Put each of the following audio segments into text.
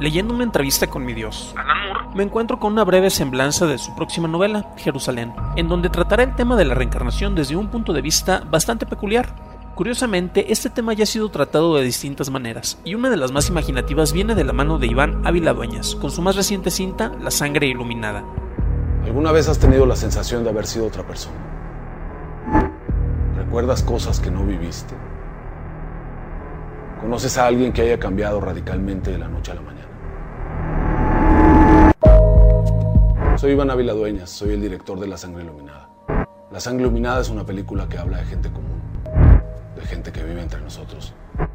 leyendo una entrevista con mi Dios, Alan Moore, me encuentro con una breve semblanza de su próxima novela, Jerusalén, en donde tratará el tema de la reencarnación desde un punto de vista bastante peculiar. Curiosamente, este tema ya ha sido tratado de distintas maneras, y una de las más imaginativas viene de la mano de Iván Ávila Dueñas, con su más reciente cinta, La sangre iluminada. ¿Alguna vez has tenido la sensación de haber sido otra persona? ¿Recuerdas cosas que no viviste? ¿Conoces a alguien que haya cambiado radicalmente de la noche a la mañana? Soy Iván Ávila Dueñas, soy el director de La sangre iluminada. La sangre iluminada es una película que habla de gente común, de gente que vive entre nosotros,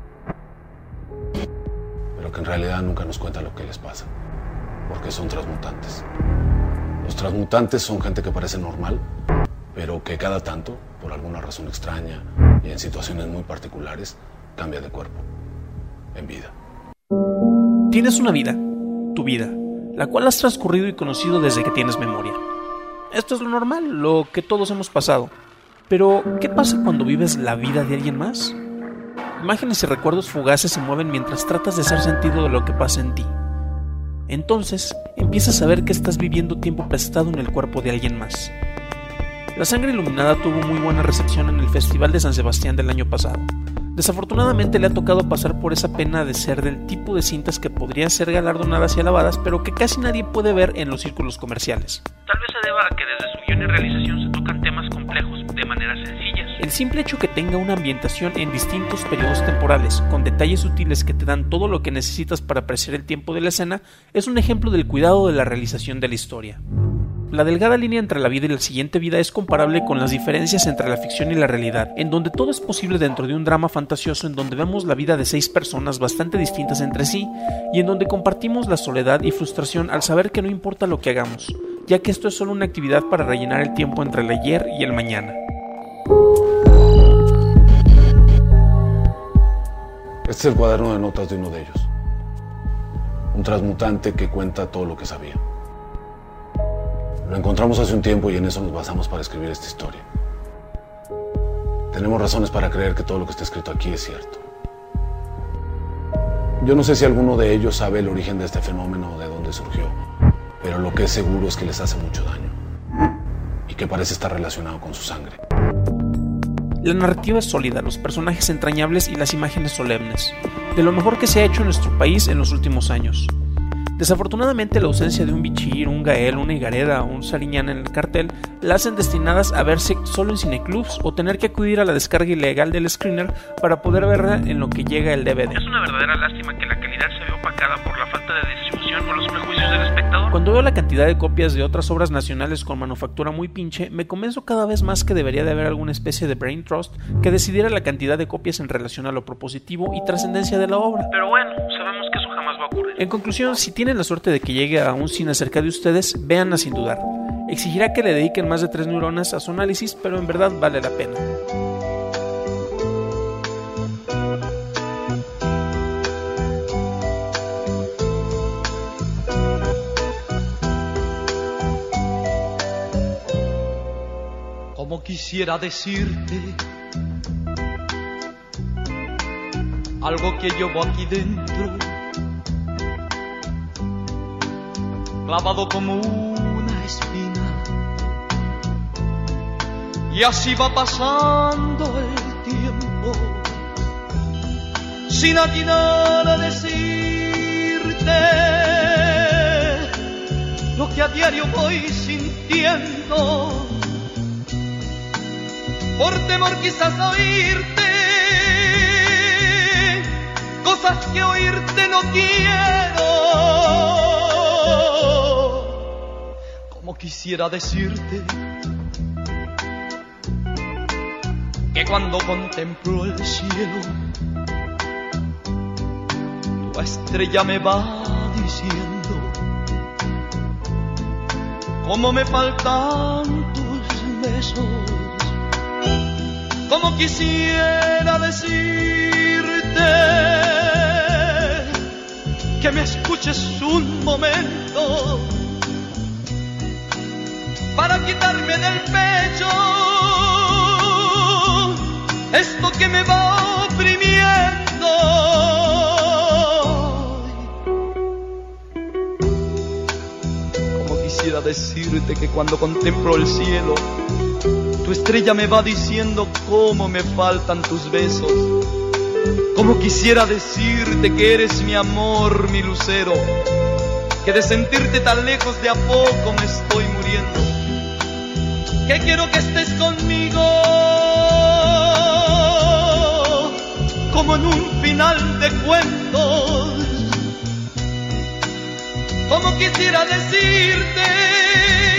pero que en realidad nunca nos cuenta lo que les pasa, porque son transmutantes. Los transmutantes son gente que parece normal, pero que cada tanto, por alguna razón extraña y en situaciones muy particulares, cambia de cuerpo, en vida. Tienes una vida, tu vida, la cual has transcurrido y conocido desde que tienes memoria. Esto es lo normal, lo que todos hemos pasado. Pero, ¿qué pasa cuando vives la vida de alguien más? Imágenes y recuerdos fugaces se mueven mientras tratas de hacer sentido de lo que pasa en ti. Entonces, empiezas a ver que estás viviendo tiempo prestado en el cuerpo de alguien más. La sangre iluminada tuvo muy buena recepción en el Festival de San Sebastián del año pasado. Desafortunadamente le ha tocado pasar por esa pena de ser del tipo de cintas que podrían ser galardonadas y alabadas, pero que casi nadie puede ver en los círculos comerciales. Tal vez se deba a que desde su guión y realización se tocan temas complejos de manera sencillas. El simple hecho que tenga una ambientación en distintos periodos temporales, con detalles sutiles que te dan todo lo que necesitas para apreciar el tiempo de la escena, es un ejemplo del cuidado de la realización de la historia. La delgada línea entre la vida y la siguiente vida es comparable con las diferencias entre la ficción y la realidad, en donde todo es posible dentro de un drama fantasioso en donde vemos la vida de 6 personas bastante distintas entre sí, y en donde compartimos la soledad y frustración al saber que no importa lo que hagamos, ya que esto es solo una actividad para rellenar el tiempo entre el ayer y el mañana. Este es el cuaderno de notas de uno de ellos. Un transmutante que cuenta todo lo que sabía. Lo encontramos hace un tiempo y en eso nos basamos para escribir esta historia. Tenemos razones para creer que todo lo que está escrito aquí es cierto. Yo no sé si alguno de ellos sabe el origen de este fenómeno o de dónde surgió, pero lo que es seguro es que les hace mucho daño y que parece estar relacionado con su sangre. La narrativa es sólida, los personajes entrañables y las imágenes solemnes, de lo mejor que se ha hecho en nuestro país en los últimos años. Desafortunadamente la ausencia de un Bichir, un Gael, una Higareda o un Sariñán en el cartel la hacen destinadas a verse solo en cineclubs o tener que acudir a la descarga ilegal del screener para poder verla en lo que llega el DVD. Es una verdadera lástima que la calidad se vea opacada por la falta de distribución o los prejuicios del espectador. Cuando veo la cantidad de copias de otras obras nacionales con manufactura muy pinche, me convenzo cada vez más que debería de haber alguna especie de brain trust que decidiera la cantidad de copias en relación a lo propositivo y trascendencia de la obra. Pero bueno, sabemos que eso jamás va a ocurrir. En conclusión, si tienen la suerte de que llegue a un cine cerca de ustedes, véanla sin dudar. Exigirá que le dediquen más de 3 neuronas a su análisis, pero en verdad vale la pena. Como quisiera decirte algo que llevo aquí dentro, clavado como una espina, y así va pasando el tiempo sin atinar a decirte lo que a diario voy sintiendo, por temor quizás a oírte cosas que oírte no quiero. Como quisiera decirte que cuando contemplo el cielo, tu estrella me va diciendo cómo me faltan tus besos. Como quisiera decirte que me escuches un momento para quitarme del pecho esto que me va oprimiendo. decirte que cuando contemplo el cielo, tu estrella me va diciendo cómo me faltan tus besos. Cómo quisiera decirte que eres mi amor, mi lucero, que de sentirte tan lejos de a poco me estoy muriendo, que quiero que estés conmigo, como en un final de cuentos. Como quisiera decirte